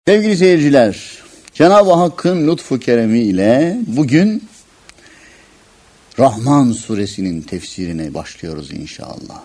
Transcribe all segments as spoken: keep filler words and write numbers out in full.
Sevgili seyirciler, Cenab-ı Hakk'ın lütfu keremi ile bugün Rahman suresinin tefsirine başlıyoruz inşallah.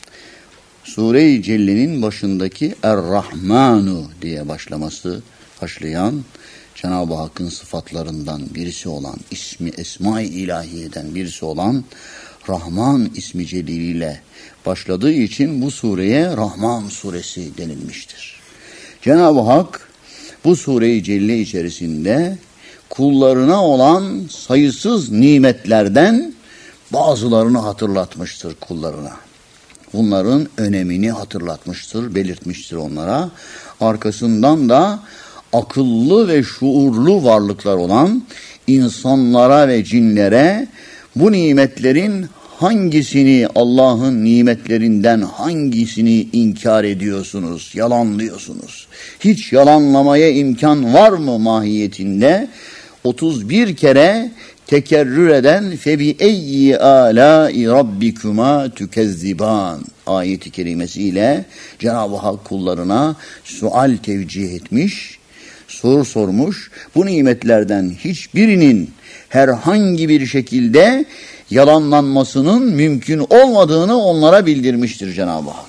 Sure-i Celle'nin başındaki Er-Rahmanu diye başlaması, başlayan Cenab-ı Hakk'ın sıfatlarından birisi olan, ismi Esma-i İlahiye'den birisi olan Rahman ismi celiliyle başladığı için bu sureye Rahman suresi denilmiştir. Cenab-ı Hak bu sure-i celle içerisinde kullarına olan sayısız nimetlerden bazılarını hatırlatmıştır kullarına. Bunların önemini hatırlatmıştır, belirtmiştir onlara. Arkasından da akıllı ve şuurlu varlıklar olan insanlara ve cinlere bu nimetlerin hangisini, Allah'ın nimetlerinden hangisini inkar ediyorsunuz, yalanlıyorsunuz? Hiç yalanlamaya imkan var mı mahiyetinde? otuz bir kere tekerrür eden febi eyyi alâi rabbikuma tükezziban ayeti kerimesiyle Cenab-ı Hak kullarına sual tevcih etmiş, soru sormuş. Bu nimetlerden hiçbirinin herhangi bir şekilde yalanlanmasının mümkün olmadığını onlara bildirmiştir Cenab-ı Hak.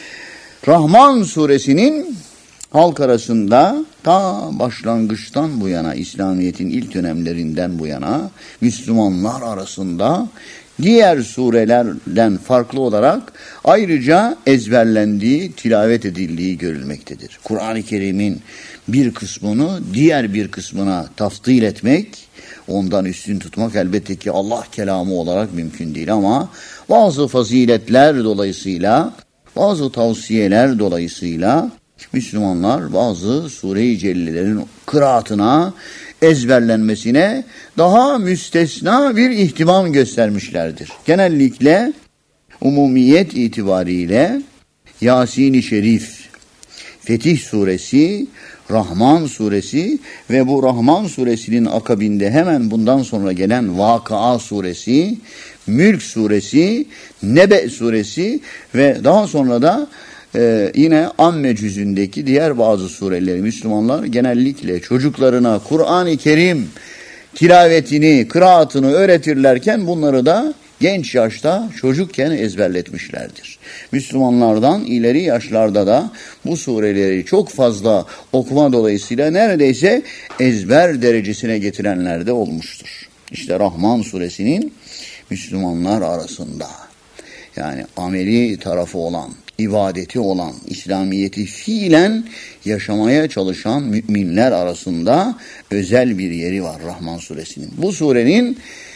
Rahman suresinin halk arasında ta başlangıçtan bu yana, İslamiyet'in ilk dönemlerinden bu yana Müslümanlar arasında diğer surelerden farklı olarak ayrıca ezberlendiği, tilavet edildiği görülmektedir. Kur'an-ı Kerim'in bir kısmını diğer bir kısmına taftil etmek, ondan üstün tutmak elbette ki Allah kelamı olarak mümkün değil ama bazı faziletler dolayısıyla, bazı tavsiyeler dolayısıyla Müslümanlar bazı sure-i cellelerin kıraatına, ezberlenmesine daha müstesna bir ihtimam göstermişlerdir. Genellikle umumiyet itibariyle Yasin-i Şerif, Fetih suresi, Rahman suresi ve bu Rahman suresinin akabinde hemen bundan sonra gelen Vakıa suresi, Mülk suresi, Nebe suresi ve daha sonra da Ee, yine Amme cüzündeki diğer bazı sureleri Müslümanlar genellikle çocuklarına Kur'an-ı Kerim tilavetini, kıraatını öğretirlerken bunları da genç yaşta çocukken ezberletmişlerdir. Müslümanlardan ileri yaşlarda da bu sureleri çok fazla okuma dolayısıyla neredeyse ezber derecesine getirenler de olmuştur. İşte Rahman suresinin Müslümanlar arasında yani ameli tarafı olan, ibadeti olan, İslamiyet'i fiilen yaşamaya çalışan müminler arasında özel bir yeri var Rahman suresinin. Bu surenin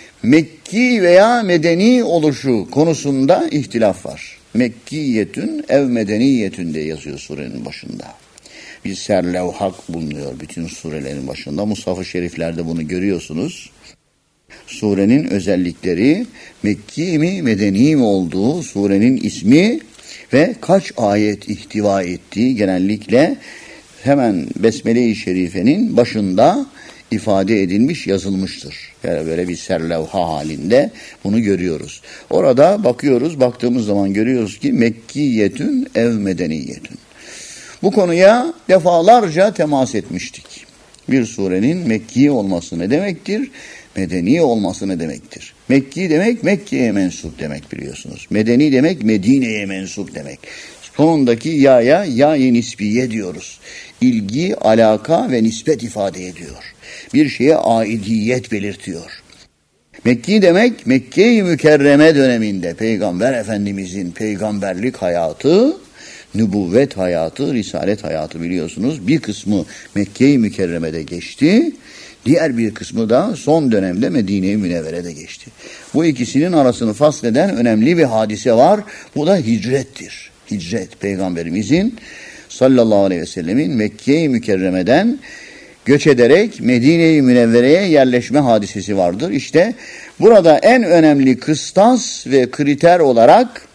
Mekki veya Medeni oluşu konusunda ihtilaf var. Mekkiyetün ev medeniyetün de yazıyor surenin başında. Bir serlevhak bulunuyor bütün surelerin başında. Mushaf-ı şeriflerde bunu görüyorsunuz. Surenin özellikleri Mekki mi Medeni mi olduğu, surenin ismi ve kaç ayet ihtiva ettiği genellikle hemen Besmele-i Şerife'nin başında ifade edilmiş, yazılmıştır. Yani böyle bir serlevha halinde bunu görüyoruz. Orada bakıyoruz, baktığımız zaman görüyoruz ki Mekkiyetün ev medeniyetün. Bu konuya defalarca temas etmiştik. Bir surenin Mekki olması ne demektir? Medeni olması ne demektir? Mekki demek Mekke'ye mensup demek biliyorsunuz. Medeni demek Medine'ye mensup demek. Sonundaki ya'ya ya-i nisbiye diyoruz. İlgi, alaka ve nispet ifade ediyor. Bir şeye aidiyet belirtiyor. Mekki demek Mekke-i Mükerreme döneminde Peygamber Efendimizin peygamberlik hayatı, nübüvvet hayatı, risalet hayatı biliyorsunuz. Bir kısmı Mekke-i Mükerreme'de geçti. Diğer bir kısmı da son dönemde Medine-i Münevvere'de geçti. Bu ikisinin arasını fasleden önemli bir hadise var. Bu da hicrettir. Hicret, Peygamberimizin sallallahu aleyhi ve sellemin Mekke-i Mükerreme'den göç ederek Medine-i Münevvere'ye yerleşme hadisesi vardır. İşte burada en önemli kıstas ve kriter olarak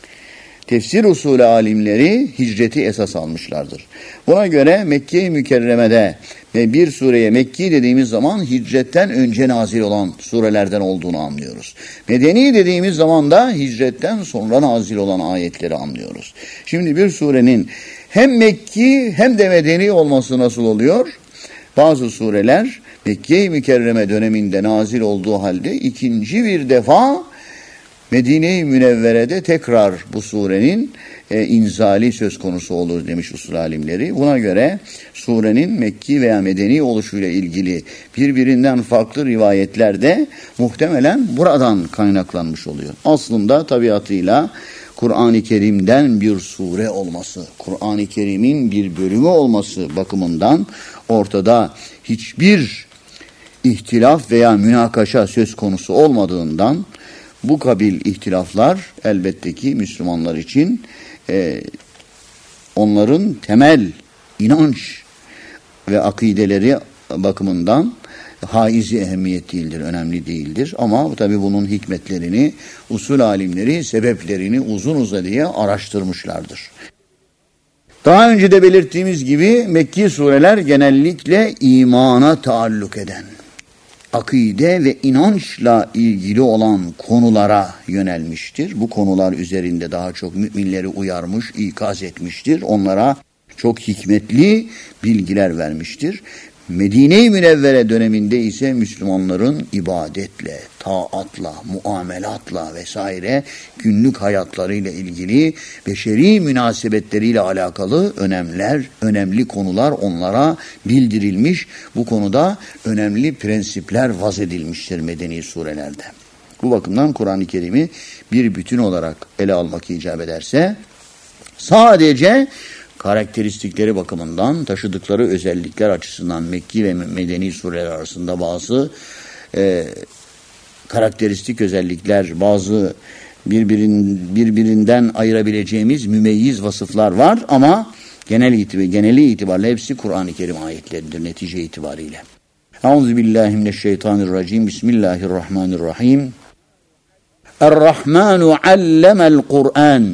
tefsir usulü alimleri hicreti esas almışlardır. Buna göre Mekke-i Mükerreme'de ve bir sureye Mekki dediğimiz zaman hicretten önce nazil olan surelerden olduğunu anlıyoruz. Medeni dediğimiz zaman da hicretten sonra nazil olan ayetleri anlıyoruz. Şimdi bir surenin hem Mekki hem de Medeni olması nasıl oluyor? Bazı sureler Mekke-i Mükerreme döneminde nazil olduğu halde ikinci bir defa Medine-i Münevvere'de tekrar bu surenin e, inzali söz konusu olur demiş usul alimleri. Buna göre surenin Mekki veya Medeni oluşuyla ilgili birbirinden farklı rivayetler de muhtemelen buradan kaynaklanmış oluyor. Aslında tabiatıyla Kur'an-ı Kerim'den bir sure olması, Kur'an-ı Kerim'in bir bölümü olması bakımından ortada hiçbir ihtilaf veya münakaşa söz konusu olmadığından bu kabil ihtilaflar elbette ki Müslümanlar için e, onların temel inanç ve akideleri bakımından haizi ehemmiyet değildir, önemli değildir. Ama tabii bunun hikmetlerini, usul alimleri, sebeplerini uzun uzadıya araştırmışlardır. Daha önce de belirttiğimiz gibi Mekki sureler genellikle imana taalluk eden, akide ve inançla ilgili olan konulara yönelmiştir. Bu konular üzerinde daha çok müminleri uyarmış, ikaz etmiştir. Onlara çok hikmetli bilgiler vermiştir. Medine-i Münevvere döneminde ise Müslümanların ibadetle, taatla, muamelatla vesaire günlük hayatlarıyla ilgili beşeri münasebetleriyle alakalı önemler, önemli konular onlara bildirilmiş. Bu konuda önemli prensipler vaz edilmiştir medeni surelerde. Bu bakımdan Kur'an-ı Kerim'i bir bütün olarak ele almak icap ederse sadece karakteristikleri bakımından, taşıdıkları özellikler açısından Mekki ve Medeni sureler arasında bazı e, karakteristik özellikler, bazı birbirin, birbirinden ayırabileceğimiz mümeyyiz vasıflar var ama genel itibar, geneli itibariyle hepsi Kur'an-ı Kerim ayetleridir netice itibariyle. Euzubillahimineşşeytanirracim. Bismillahirrahmanirrahim. Er-Rahmanu allemel Kur'an.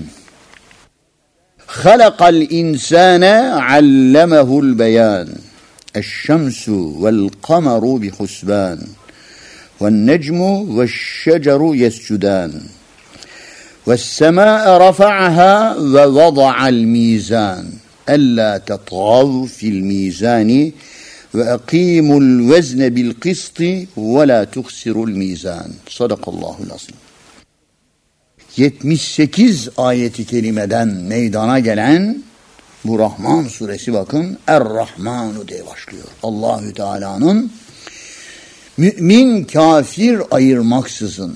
خلق الإنسان علمه البيان الشمس والقمر بحسبان والنجم والشجر يسجدان والسماء رفعها ووضع الميزان ألا تطغوا في الميزان وأقيموا الوزن بالقسط ولا تخسروا الميزان صدق الله العظيم. yetmiş sekiz ayeti kerimeden meydana gelen bu Rahman suresi bakın Er-Rahmanu diye başlıyor. Allahü Teala'nın mümin kafir ayırmaksızın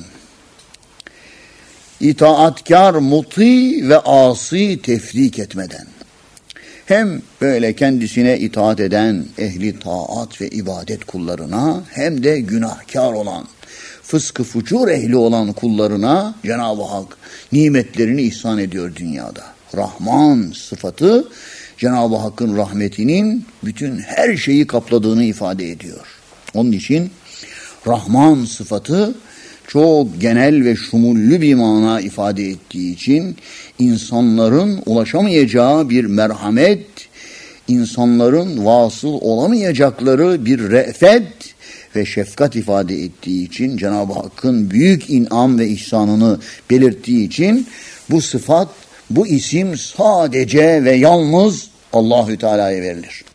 itaatkar muti ve asi tefrik etmeden hem böyle kendisine itaat eden ehli taat ve ibadet kullarına hem de günahkar olan fıskı fucur ehli olan kullarına Cenab-ı Hak nimetlerini ihsan ediyor dünyada. Rahman sıfatı Cenab-ı Hakk'ın rahmetinin bütün her şeyi kapladığını ifade ediyor. Onun için Rahman sıfatı çok genel ve şumullü bir mana ifade ettiği için insanların ulaşamayacağı bir merhamet, insanların vasıl olamayacakları bir re'fet ve şefkat ifade ettiği için Cenab-ı Hakk'ın büyük inam ve ihsanını belirttiği için bu sıfat, bu isim sadece ve yalnız Allahü Teala'ya verilir.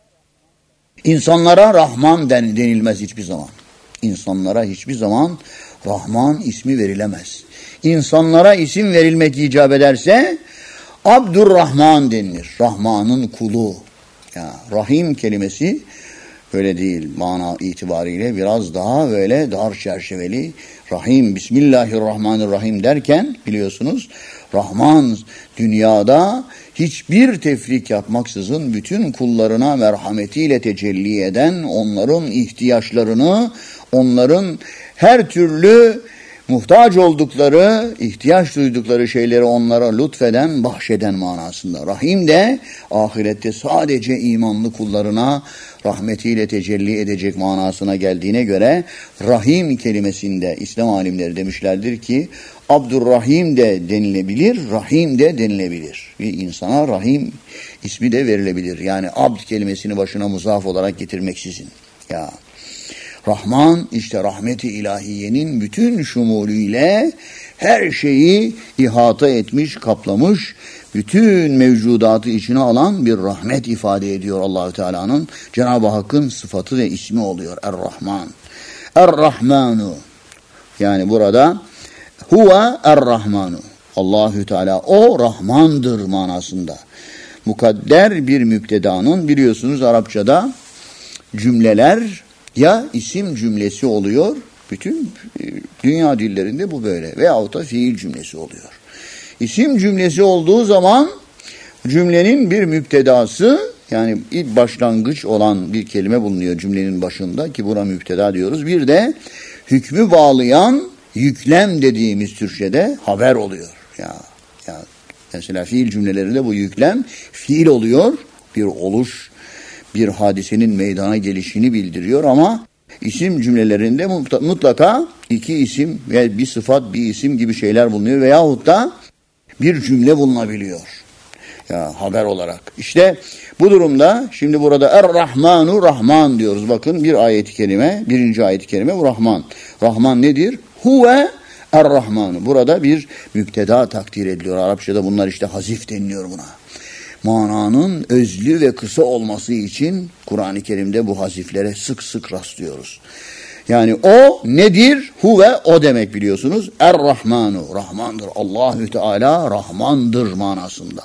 İnsanlara Rahman denilmez hiçbir zaman. İnsanlara hiçbir zaman Rahman ismi verilemez. İnsanlara isim verilmek icap ederse Abdurrahman denilir. Rahman'ın kulu. Ya, Rahim kelimesi öyle değil mana itibariyle biraz daha böyle dar çerçeveli. Rahim, Bismillahirrahmanirrahim derken biliyorsunuz Rahman dünyada hiçbir tefrik yapmaksızın bütün kullarına merhametiyle tecelli eden, onların ihtiyaçlarını, onların her türlü muhtaç oldukları, ihtiyaç duydukları şeyleri onlara lütfeden, bahşeden manasında. Rahim de ahirette sadece imanlı kullarına rahmetiyle tecelli edecek manasına geldiğine göre Rahim kelimesinde İslam alimleri demişlerdir ki Abdurrahim de denilebilir, Rahim de denilebilir. Bir insana Rahim ismi de verilebilir. Yani abd kelimesini başına muzaf olarak getirmeksizin. Ya Rahman işte rahmeti ilahiyenin bütün şumulüyle Her şeyi ihata etmiş, kaplamış, bütün mevcudatı içine alan bir rahmet ifade ediyor Allahü Teala'nın. Cenab-ı Hakk'ın sıfatı ve ismi oluyor Er-Rahman. Er-Rahmanu. Yani burada huve Er-Rahmanu. Allahü Teala o Rahmandır manasında. Mukadder bir müptedanın, biliyorsunuz Arapçada cümleler ya isim cümlesi oluyor. Bütün dünya dillerinde bu böyle. Veyahut da fiil cümlesi oluyor. İsim cümlesi olduğu zaman cümlenin bir müptedası, yani ilk başlangıç olan bir kelime bulunuyor cümlenin başında ki buna müpteda diyoruz. Bir de hükmü bağlayan yüklem dediğimiz Türkçe'de haber oluyor. Ya, ya mesela fiil cümlelerinde bu yüklem fiil oluyor. Bir oluş, bir hadisenin meydana gelişini bildiriyor ama isim cümlelerinde mutlaka iki isim ve bir sıfat, bir isim gibi şeyler bulunuyor veyahut da bir cümle bulunabiliyor. Ya haber olarak. İşte bu durumda şimdi burada Er-Rahmanu Rahman diyoruz. Bakın bir ayet-i kerime, birinci ayet-i kerime bu Rahman. Rahman nedir? Huve Er-Rahmanu. Burada bir müpteda takdir ediliyor. Arapçada bunlar işte hazif deniliyor buna. Mananın özlü ve kısa olması için Kur'an-ı Kerim'de bu haziflere sık sık rastlıyoruz. Yani o nedir? Huve o demek biliyorsunuz. Er-Rahmanu. Rahmandır. Allahü Teala Rahmandır manasında.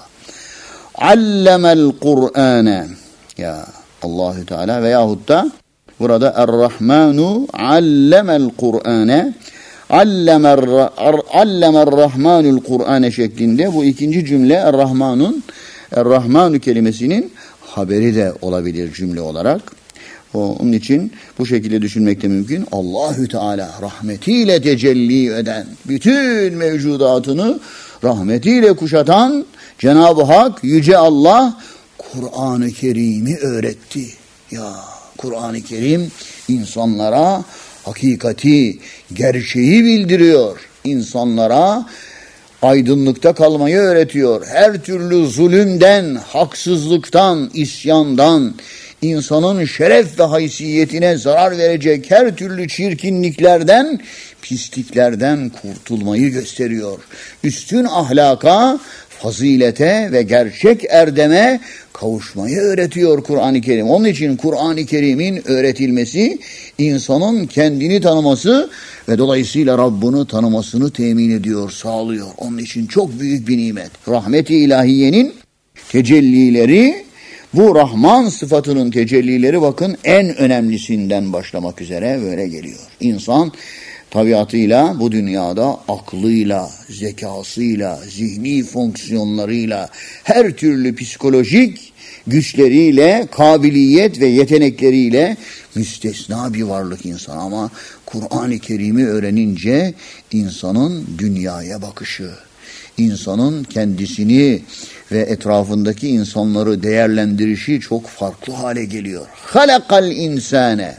Allemel Kur'ane. Ya Allahü Teala veyahut da burada Er-Rahmanu allemel Kur'ane. Allemer allemer Rahmanul Kur'ane şeklinde bu ikinci cümle Er-Rahmanun Er-Rahmanu kelimesinin haberi de olabilir cümle olarak. Onun için bu şekilde düşünmek de mümkün. Allahü Teala rahmetiyle tecelli eden, bütün mevcudatını rahmetiyle kuşatan Cenab-ı Hak, Yüce Allah Kur'an-ı Kerim'i öğretti. Ya Kur'an-ı Kerim insanlara hakikati, gerçeği bildiriyor. İnsanlara aydınlıkta kalmayı öğretiyor. Her türlü zulümden, haksızlıktan, isyandan, insanın şeref ve haysiyetine zarar verecek her türlü çirkinliklerden, pisliklerden kurtulmayı gösteriyor. Üstün ahlaka, fazilete ve gerçek erdeme kavuşmayı öğretiyor Kur'an-ı Kerim. Onun için Kur'an-ı Kerim'in öğretilmesi, insanın kendini tanıması ve dolayısıyla Rabbini tanımasını temin ediyor, sağlıyor. Onun için çok büyük bir nimet. Rahmet-i ilahiyenin tecellileri, bu Rahman sıfatının tecellileri bakın en önemlisinden başlamak üzere böyle geliyor. İnsan tabiatıyla bu dünyada aklıyla, zekasıyla, zihni fonksiyonlarıyla, her türlü psikolojik güçleriyle, kabiliyet ve yetenekleriyle müstesna bir varlık insan. Ama Kur'an-ı Kerim'i öğrenince insanın dünyaya bakışı, insanın kendisini ve etrafındaki insanları değerlendirişi çok farklı hale geliyor. Halakal insane.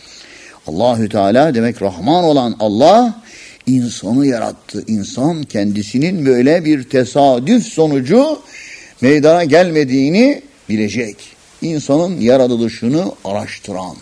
Allahü Teala demek Rahman olan Allah insanı yarattı. İnsan kendisinin böyle bir tesadüf sonucu meydana gelmediğini bilecek. İnsanın yaratılışını araştıran,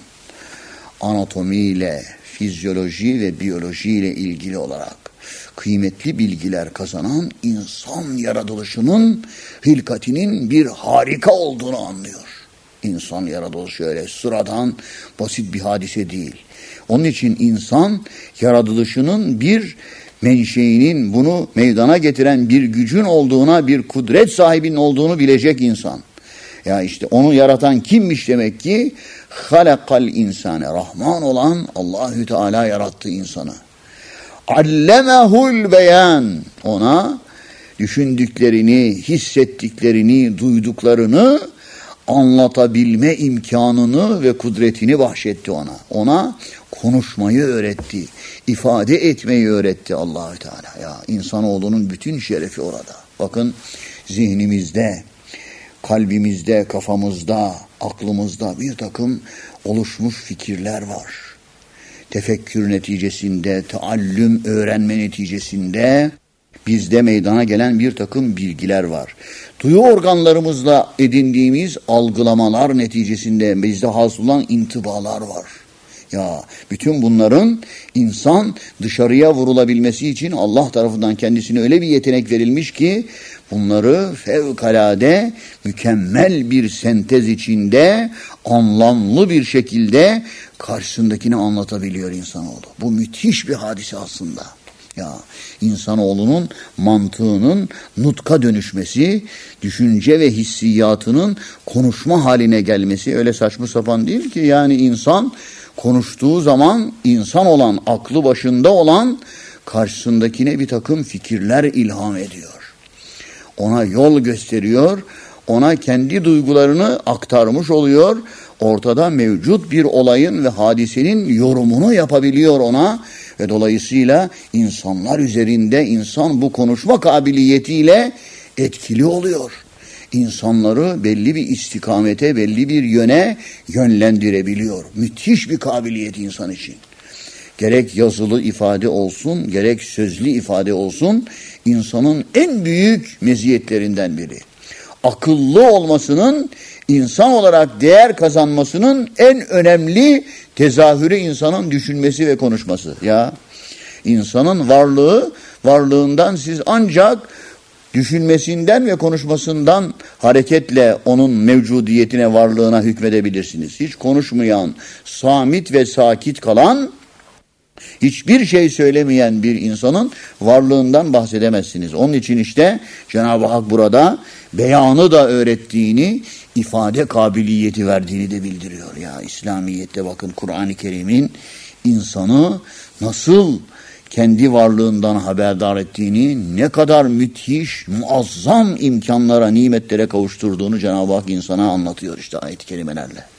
anatomiyle, fizyoloji ve biyolojiyle ilgili olarak kıymetli bilgiler kazanan insan yaratılışının, hilkatinin bir harika olduğunu anlıyor. İnsan yaratılışı öyle sıradan, basit bir hadise değil. Onun için insan yaratılışının bir menşeinin, bunu meydana getiren bir gücün olduğuna, bir kudret sahibinin olduğunu bilecek insan. Ya işte onu yaratan kimmiş demek ki? Halakal insane. Rahman olan Allahü Teala yarattı insanı. Allemehul beyan. Ona düşündüklerini, hissettiklerini, duyduklarını anlatabilme imkanını ve kudretini bahşetti ona. Ona konuşmayı öğretti, ifade etmeyi öğretti Allahü Teala. Ya insanoğlunun bütün şerefi orada. Bakın zihnimizde, kalbimizde, kafamızda, aklımızda bir takım oluşmuş fikirler var. Tefekkür neticesinde, taallüm, öğrenme neticesinde bizde meydana gelen bir takım bilgiler var. Duyu organlarımızla edindiğimiz algılamalar neticesinde bizde hasıl olan intibalar var. Ya bütün bunların insan dışarıya vurulabilmesi için Allah tarafından kendisine öyle bir yetenek verilmiş ki bunları fevkalade mükemmel bir sentez içinde anlamlı bir şekilde karşısındakine anlatabiliyor insanoğlu. Bu müthiş bir hadise aslında. Ya insanoğlunun mantığının nutka dönüşmesi, düşünce ve hissiyatının konuşma haline gelmesi öyle saçma sapan değil ki. Yani insan konuştuğu zaman insan olan, aklı başında olan karşısındakine bir takım fikirler ilham ediyor. Ona yol gösteriyor, ona kendi duygularını aktarmış oluyor. Ortada mevcut bir olayın ve hadisenin yorumunu yapabiliyor ona. Ve dolayısıyla insanlar üzerinde insan bu konuşma kabiliyetiyle etkili oluyor. İnsanları belli bir istikamete, belli bir yöne yönlendirebiliyor. Müthiş bir kabiliyet insan için. Gerek yazılı ifade olsun, gerek sözlü ifade olsun, insanın en büyük meziyetlerinden biri. Akıllı olmasının, insan olarak değer kazanmasının en önemli tezahürü insanın düşünmesi ve konuşması. Ya insanın varlığı, varlığından siz ancak düşünmesinden ve konuşmasından hareketle onun mevcudiyetine, varlığına hükmedebilirsiniz. Hiç konuşmayan, samit ve sakit kalan, hiçbir şey söylemeyen bir insanın varlığından bahsedemezsiniz. Onun için işte Cenab-ı Hak burada beyanı da öğrettiğini, ifade kabiliyeti verdiğini de bildiriyor. Ya İslamiyet'te bakın Kur'an-ı Kerim'in insanı nasıl kendi varlığından haberdar ettiğini, ne kadar müthiş, muazzam imkanlara, nimetlere kavuşturduğunu Cenab-ı Hak insana anlatıyor işte ayet-i kerimelerle.